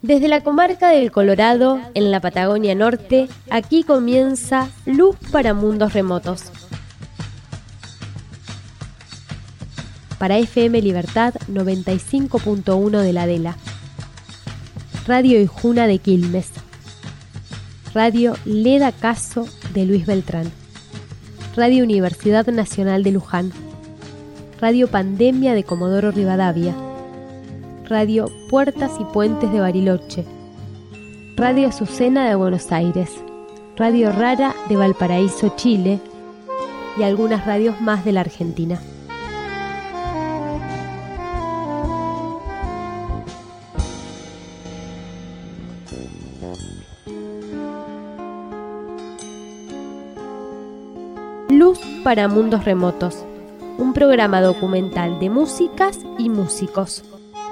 Desde la comarca del Colorado, en la Patagonia Norte, aquí comienza Luz para Mundos Remotos. Para FM Libertad 95.1 de la Adela, Radio Ijuna de Quilmes, Radio Leda Caso de Luis Beltrán, Radio Universidad Nacional de Luján, Radio Pandemia de Comodoro Rivadavia, Radio Puertas y Puentes de Bariloche, Radio Azucena de Buenos Aires, Radio Rara de Valparaíso, Chile, y algunas radios más de la Argentina. Luz para Mundos Remotos, un programa documental de músicas y músicos.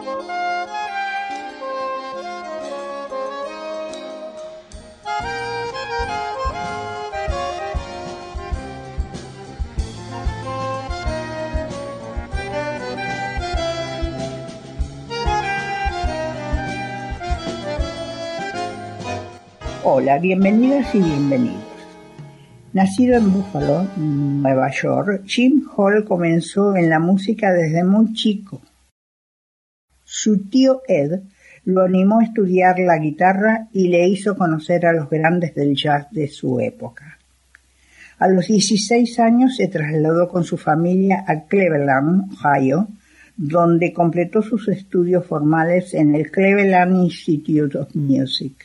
Hola, bienvenidas y bienvenidos. Nacido en Buffalo, Nueva York, Jim Hall comenzó en la música desde muy chico. Su tío Ed lo animó a estudiar la guitarra y le hizo conocer a los grandes del jazz de su época. A los 16 años se trasladó con su familia a Cleveland, Ohio, donde completó sus estudios formales en el Cleveland Institute of Music.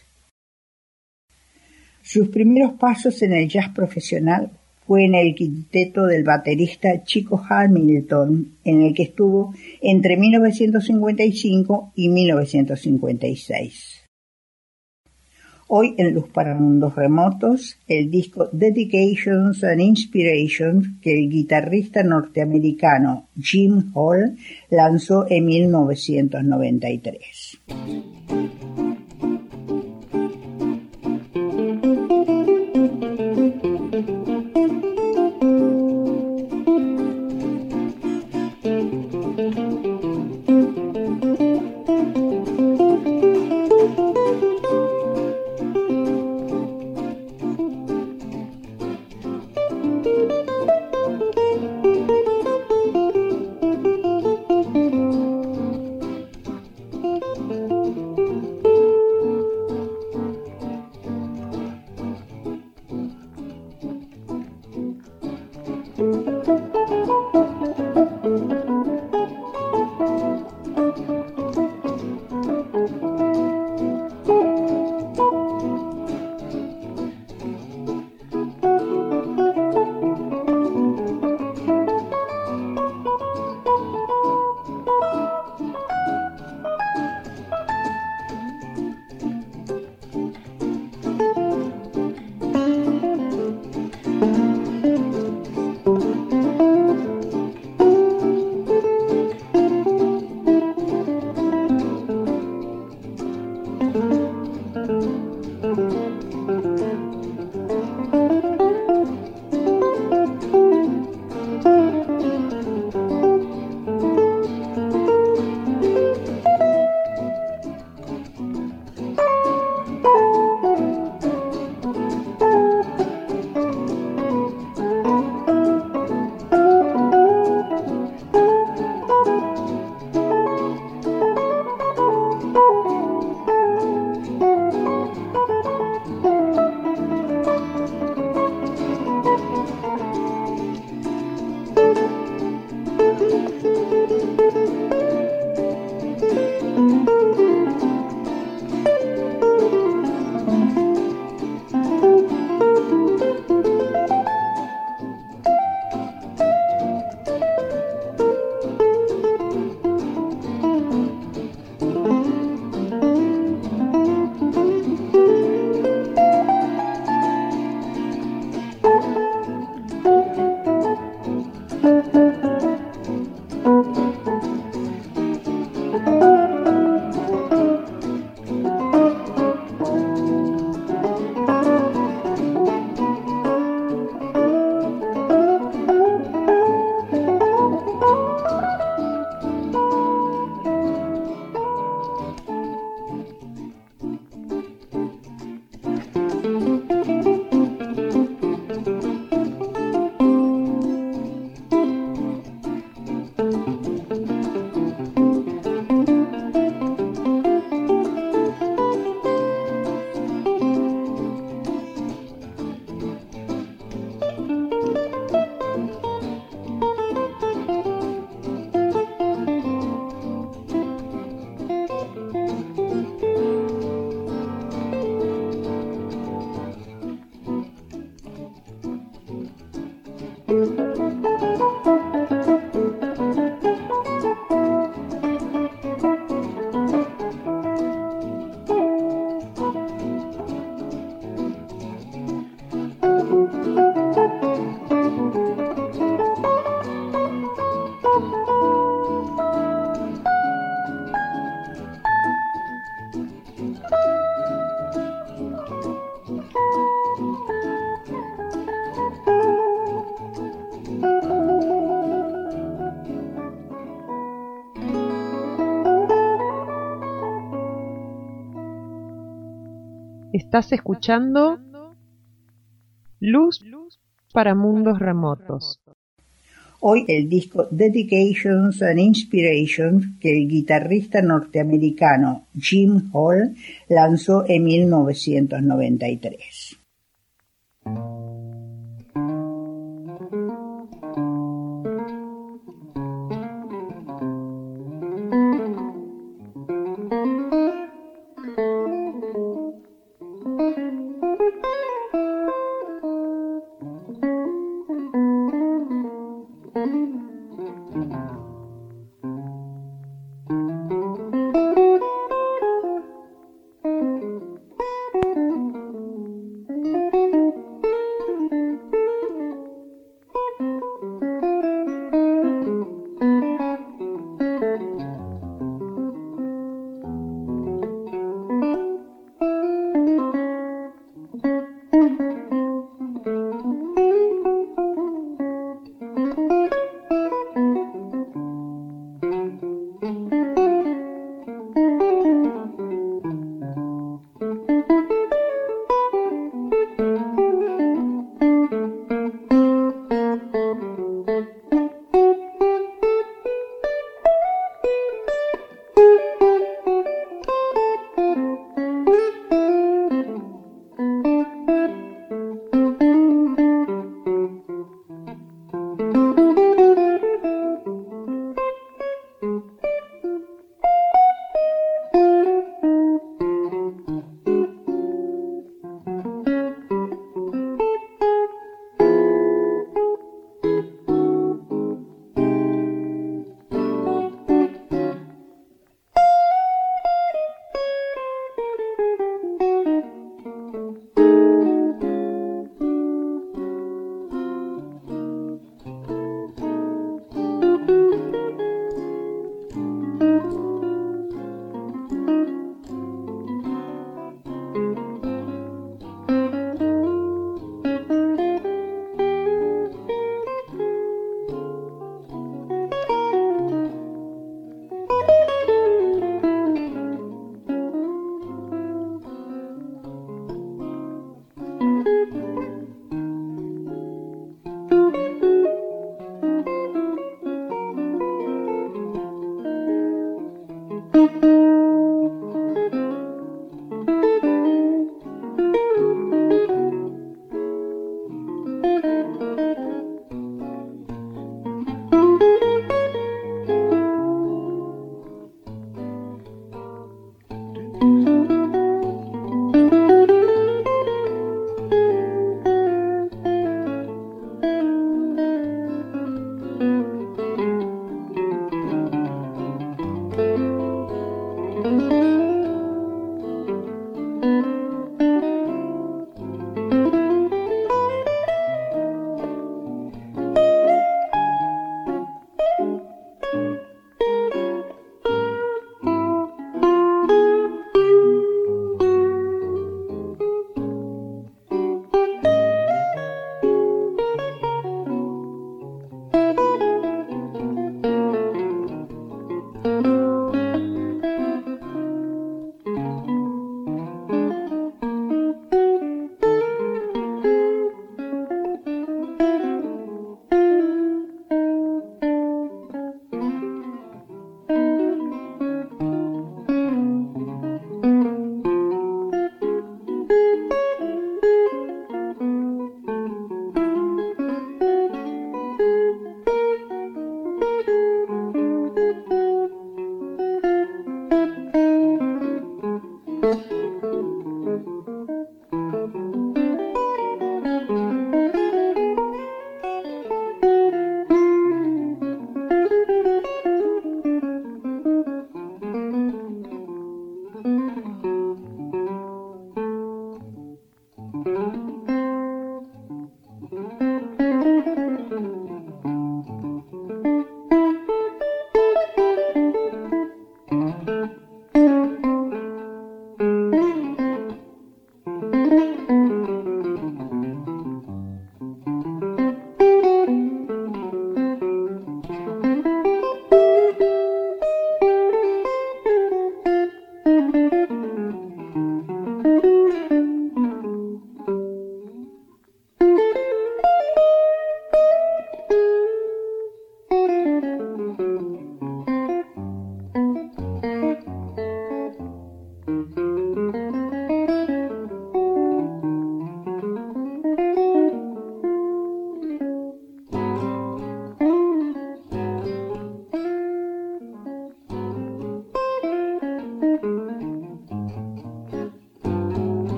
Sus primeros pasos en el jazz profesional fue en el quinteto del baterista Chico Hamilton, en el que estuvo entre 1955 y 1956. Hoy en Luz para Mundos Remotos, el disco Dedications and Inspirations que el guitarrista norteamericano Jim Hall lanzó en 1993. Estás escuchando Luz para Mundos Remotos. Hoy el disco Dedications and Inspirations que el guitarrista norteamericano Jim Hall lanzó en 1993.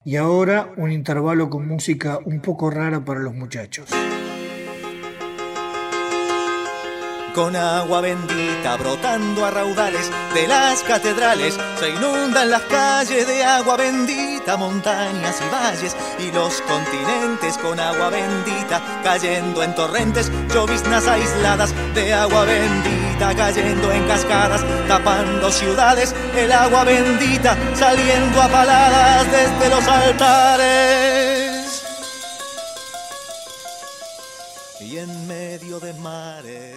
Y ahora un intervalo con música un poco rara para los muchachos. Con agua bendita brotando a raudales de las catedrales, se inundan las calles de agua bendita, montañas y valles y los continentes con agua bendita, cayendo en torrentes, lloviznas aisladas de agua bendita, cayendo en cascadas, tapando ciudades, el agua bendita saliendo a paladas desde los altares y en medio de mares.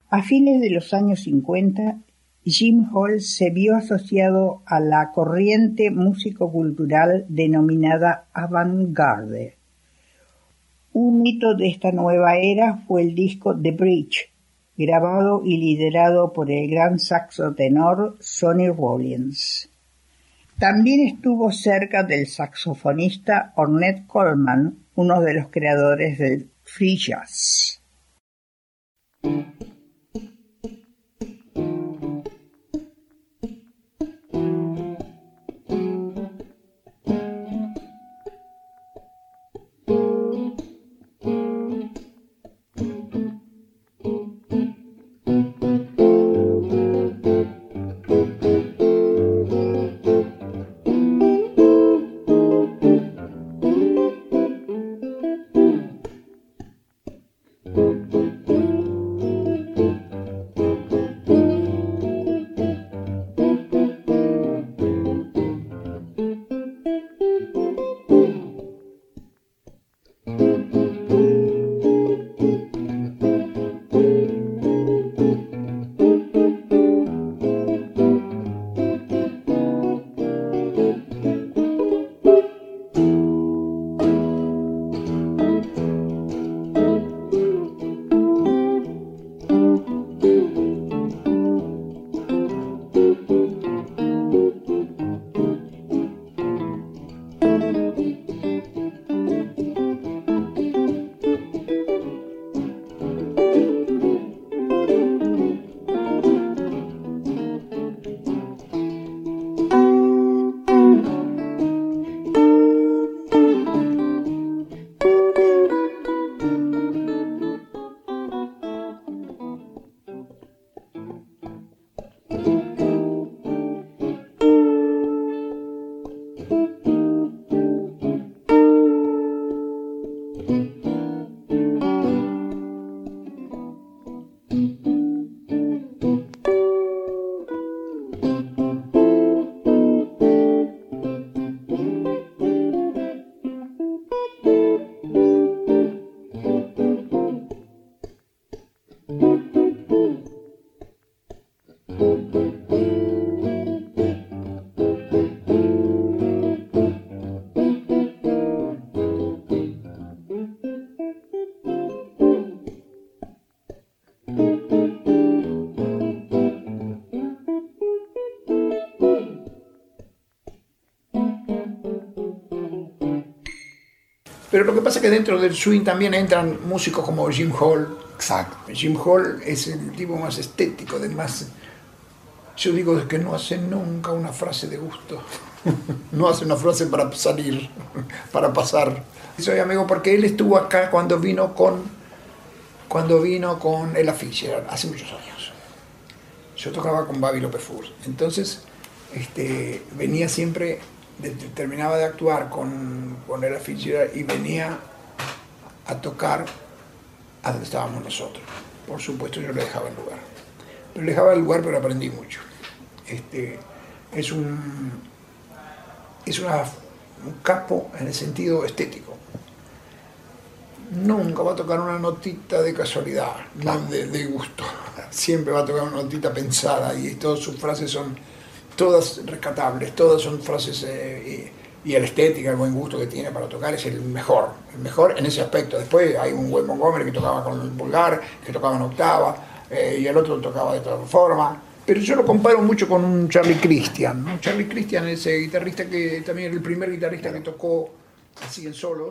A fines de los años 50, Jim Hall se vio asociado a la corriente músico-cultural denominada avant-garde. Un hito de esta nueva era fue el disco The Bridge, grabado y liderado por el gran saxo tenor Sonny Rollins. También estuvo cerca del saxofonista Ornette Coleman, uno de los creadores del free jazz. Pero lo que pasa es que dentro del swing también entran músicos como Jim Hall. Exacto. Jim Hall es el tipo más estético, yo digo que no hace nunca una frase de gusto. No hace una frase para salir, para pasar. Y soy amigo porque él estuvo acá cuando vino con Ella Fitzgerald, hace muchos años. Yo tocaba con Babi López Furs. Entonces, venía siempre, terminaba de actuar con Ella Fitzgerald y venía a tocar a donde estábamos nosotros. Por supuesto yo le dejaba el lugar. Pero le dejaba el lugar, pero aprendí mucho. Es un capo en el sentido estético. Nunca va a tocar una notita de casualidad, no de gusto. Siempre va a tocar una notita pensada y todas sus frases son todas rescatables, todas son frases y la estética, el buen gusto que tiene para tocar es el mejor en ese aspecto. Después hay un Wes Montgomery que tocaba con el pulgar, que tocaba en octava, y el otro tocaba de otra forma. Pero yo lo comparo mucho con un Charlie Christian, ¿no? Charlie Christian es ese guitarrista que también el primer guitarrista que tocó así en solos.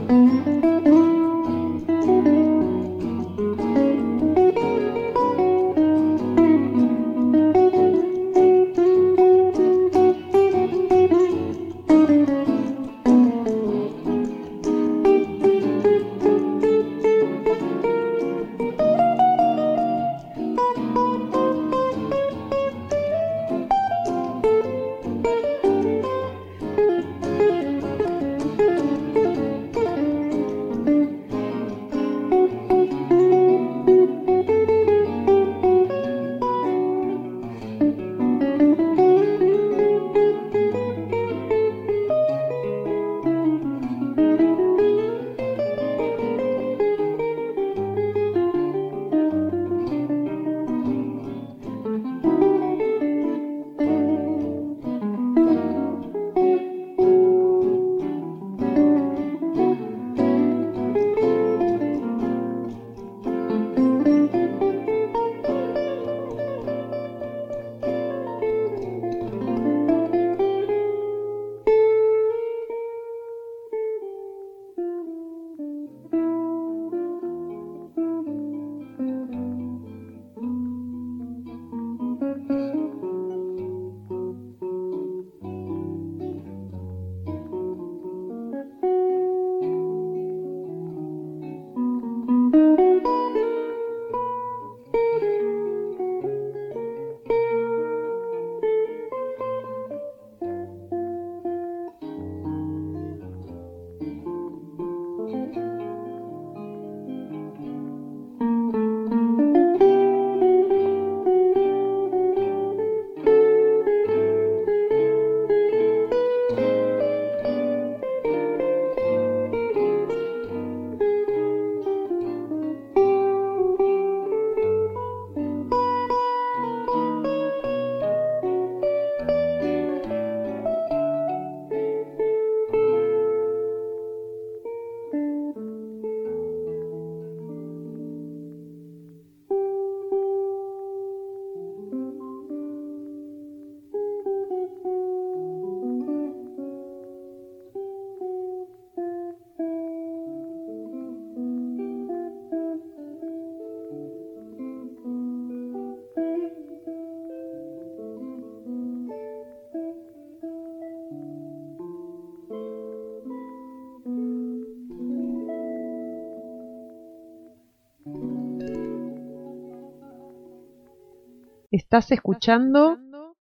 Estás escuchando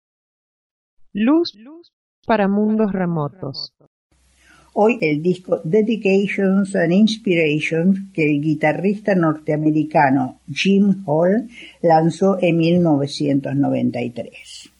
Luz para Mundos Remotos. Hoy el disco Dedications and Inspirations que el guitarrista norteamericano Jim Hall lanzó en 1993.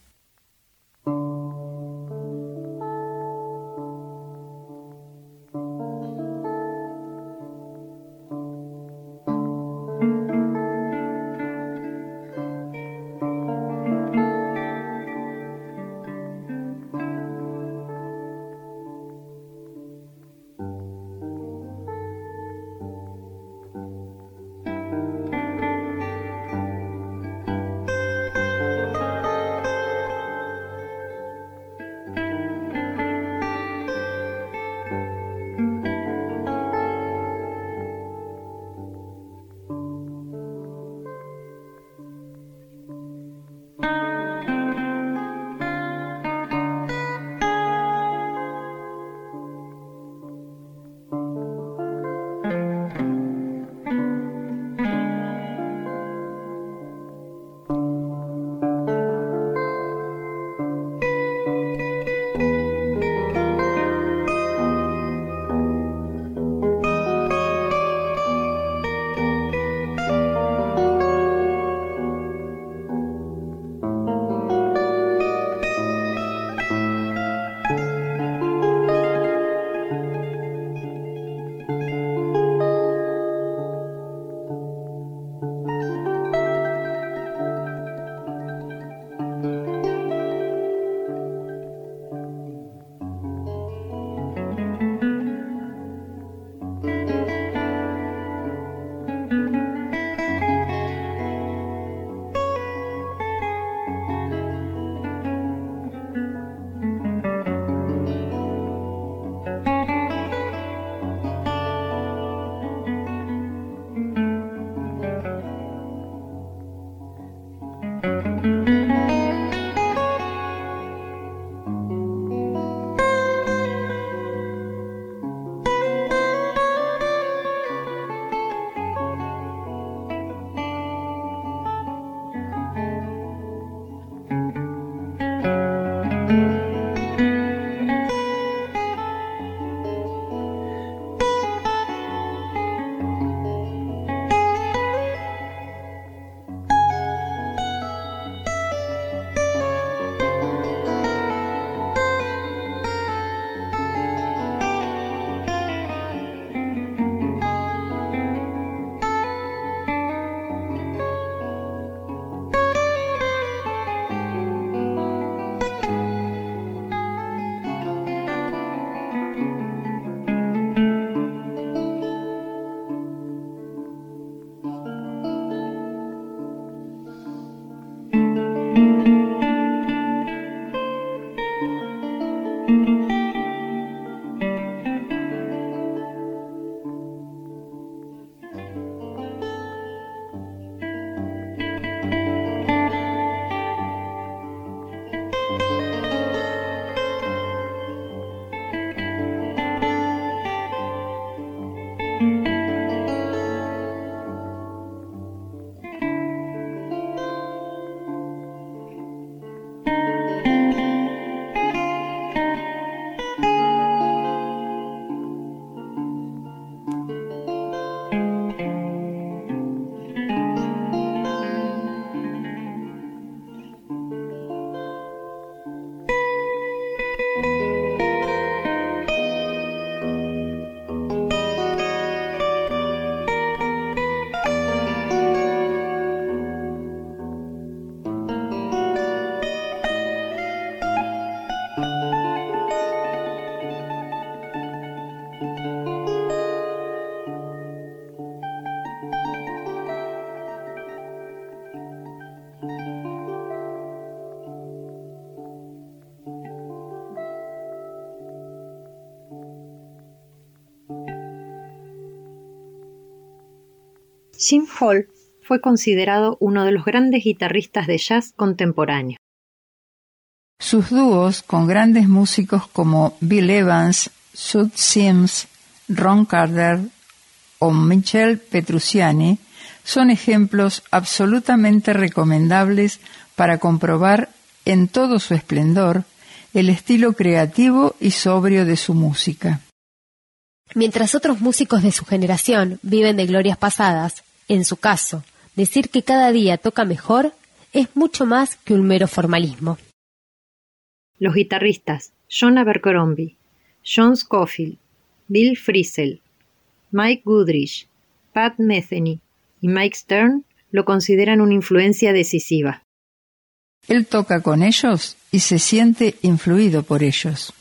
Jim Hall fue considerado uno de los grandes guitarristas de jazz contemporáneo. Sus dúos con grandes músicos como Bill Evans, Sud Sims, Ron Carter o Michel Petrucciani son ejemplos absolutamente recomendables para comprobar en todo su esplendor el estilo creativo y sobrio de su música. Mientras otros músicos de su generación viven de glorias pasadas, en su caso, decir que cada día toca mejor es mucho más que un mero formalismo. Los guitarristas John Abercrombie, John Scofield, Bill Frisell, Mike Goodrich, Pat Metheny y Mike Stern lo consideran una influencia decisiva. Él toca con ellos y se siente influido por ellos.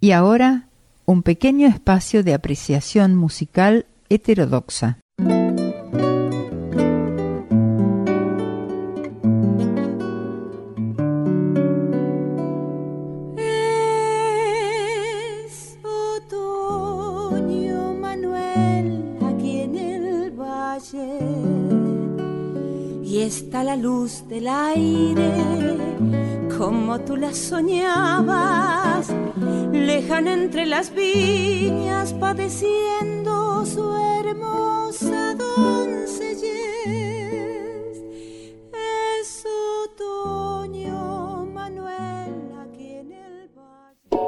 Y ahora, un pequeño espacio de apreciación musical heterodoxa. Es otoño, Manuel, aquí en el valle, y está la luz del aire como tú la soñabas, lejana entre las viñas, padeciendo su hermosa doncellez. Es otoño, Manuel, aquí en el valle.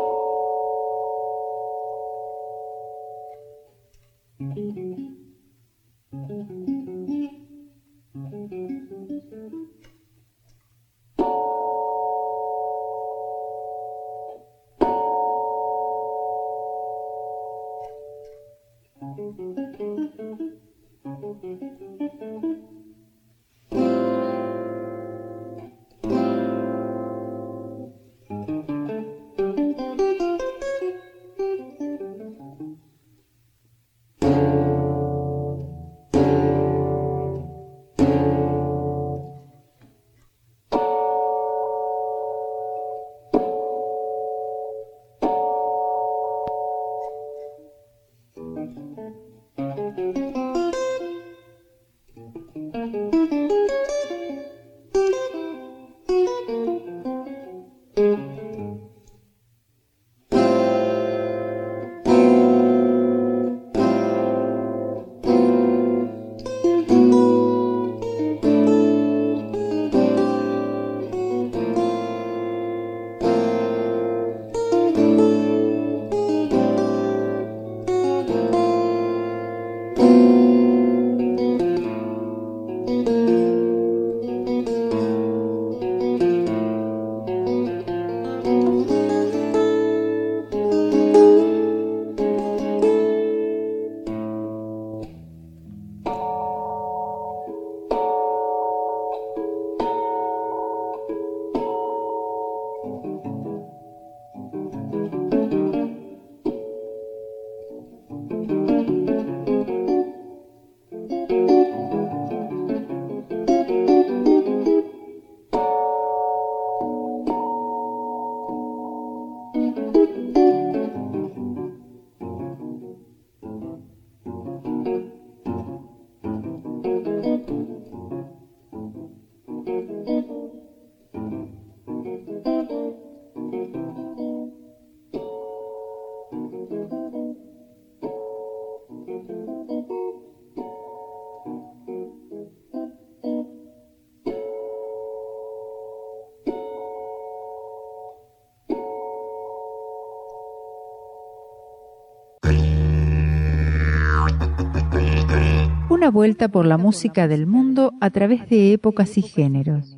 Una vuelta por la música del mundo a través de épocas y géneros.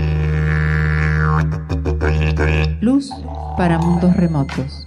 Luz para mundos remotos.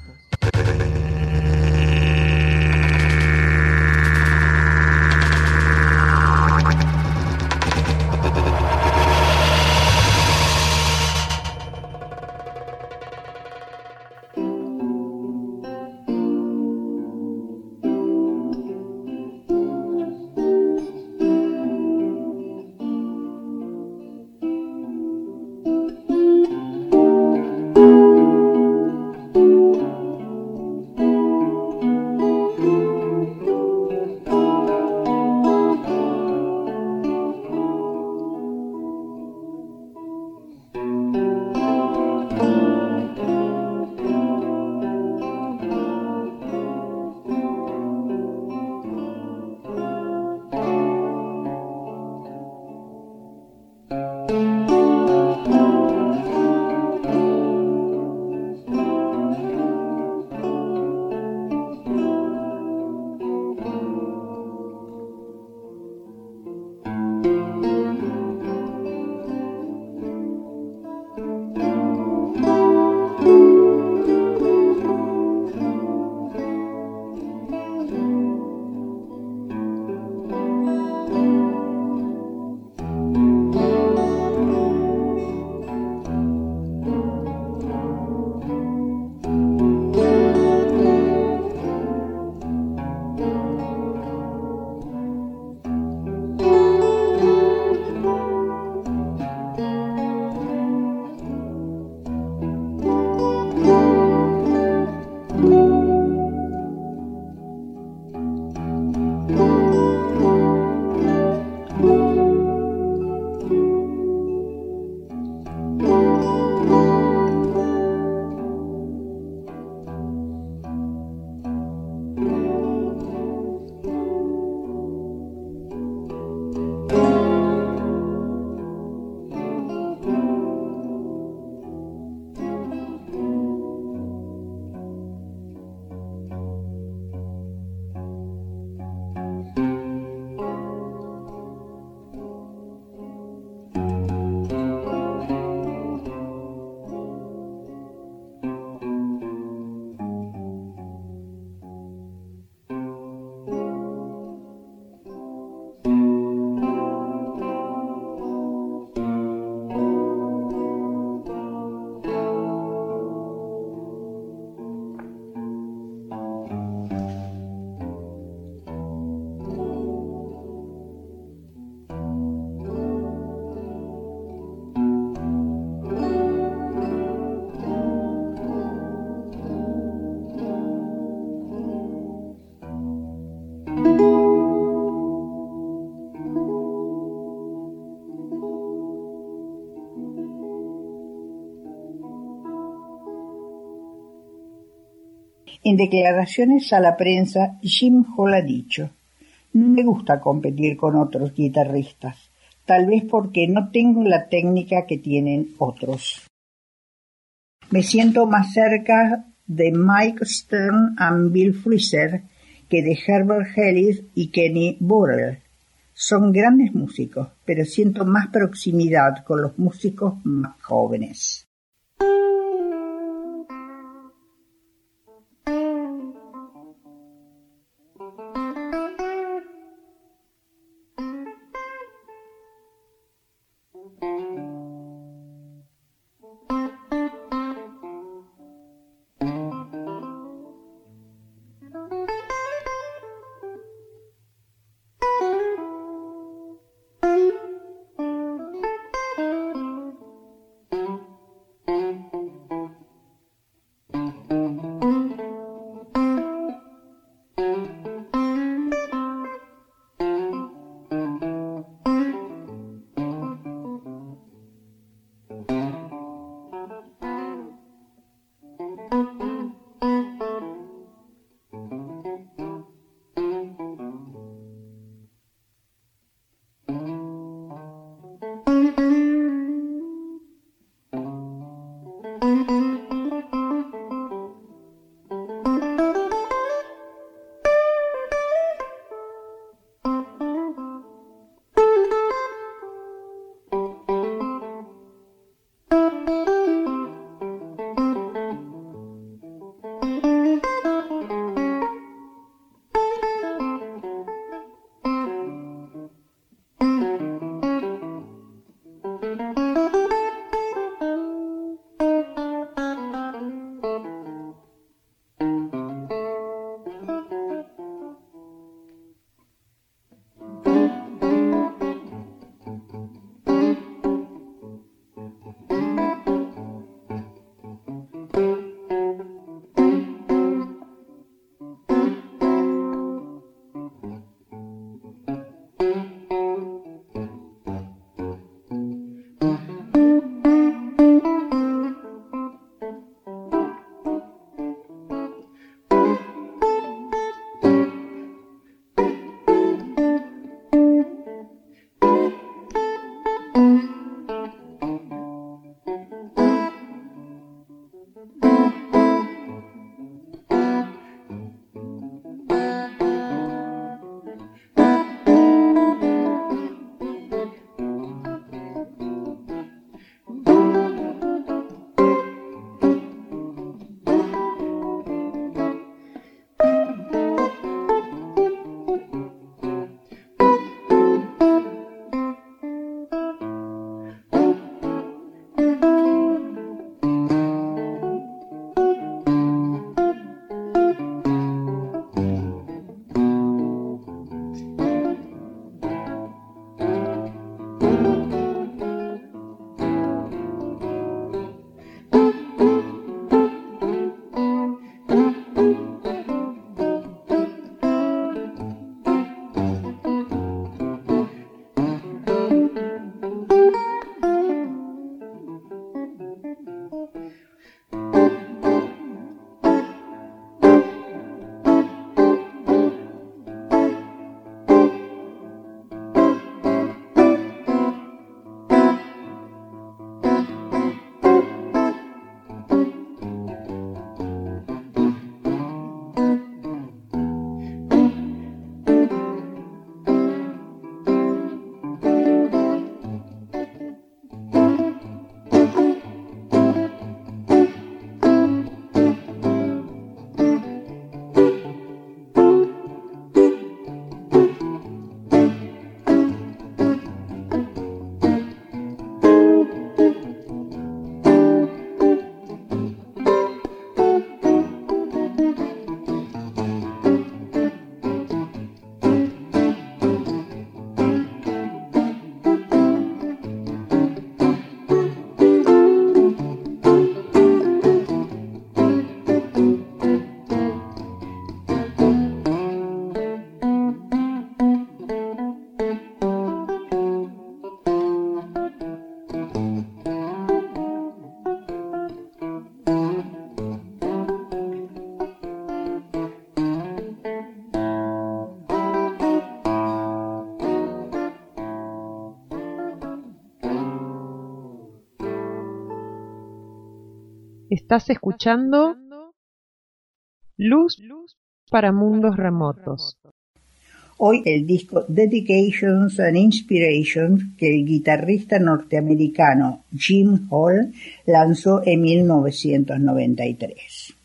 En declaraciones a la prensa, Jim Hall ha dicho: "No me gusta competir con otros guitarristas, tal vez porque no tengo la técnica que tienen otros. Me siento más cerca de Mike Stern y Bill Frisell que de Herbert Ellis y Kenny Burrell. Son grandes músicos, pero siento más proximidad con los músicos más jóvenes". Estás escuchando Luz para Mundos Remotos. Hoy el disco Dedications and Inspirations que el guitarrista norteamericano Jim Hall lanzó en 1993.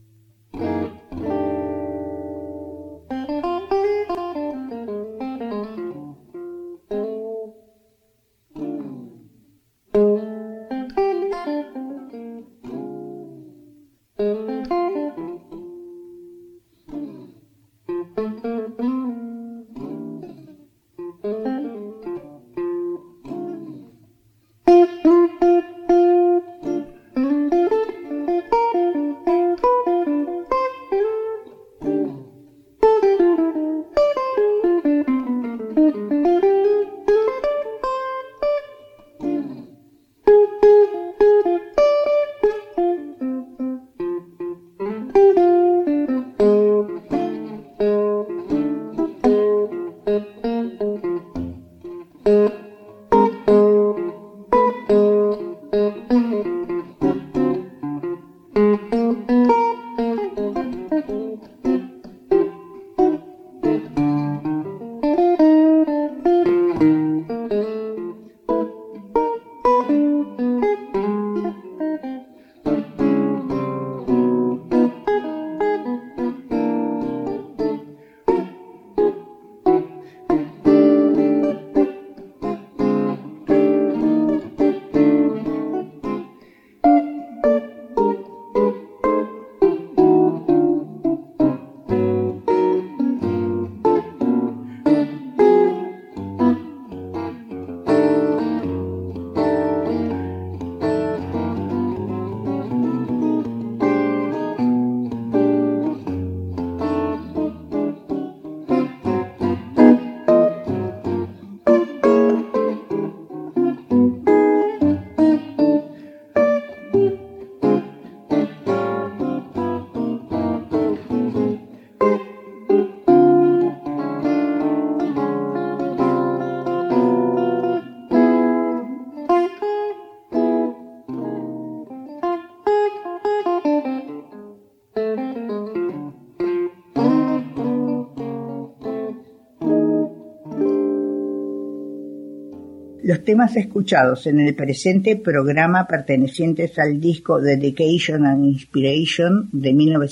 Los temas escuchados en el presente programa pertenecientes al disco Dedication and Inspiration de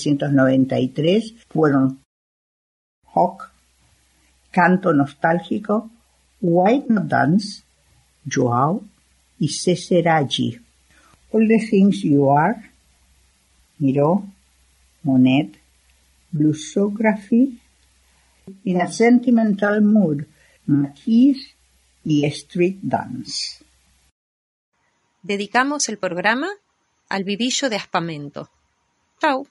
1993 fueron Hawk, Canto Nostálgico, Why Not Dance, Joao y Cesaragi. All the Things You Are, Miró, Monet, Bluesography, In a Sentimental Mood, Matisse y Street Dance. Dedicamos el programa al vivillo de Aspamento. Chau.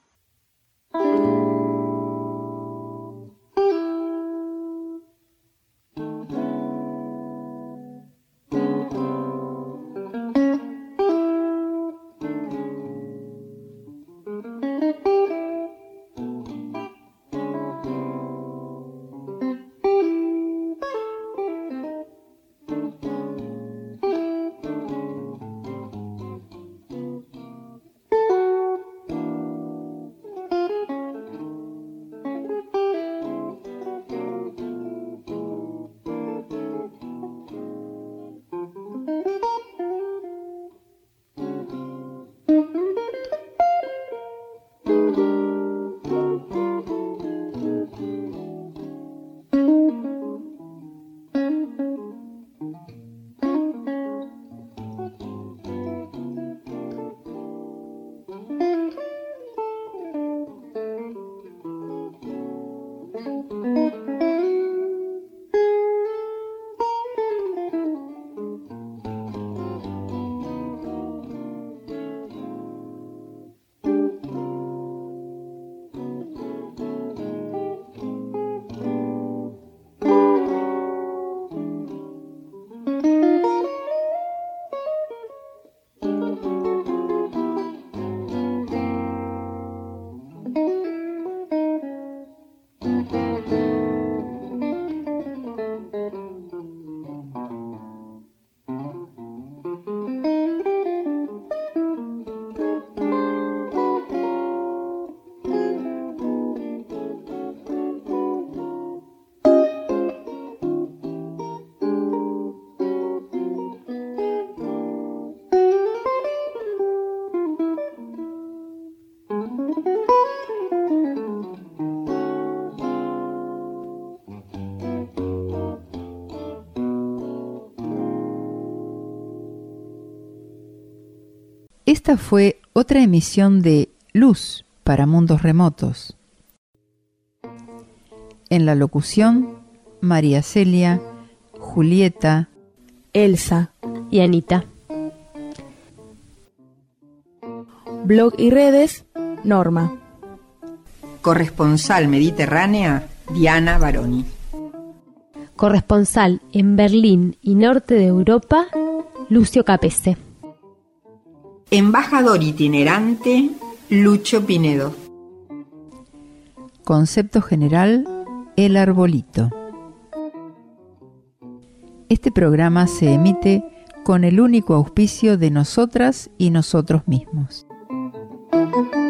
Esta fue otra emisión de Luz para Mundos Remotos. En la locución, María Celia, Julieta, Elsa y Anita. Blog y redes, Norma. Corresponsal mediterránea, Diana Baroni. Corresponsal en Berlín y norte de Europa, Lucio Capese. Embajador itinerante, Lucho Pinedo. Concepto general, El Arbolito. Este programa se emite con el único auspicio de nosotras y nosotros mismos.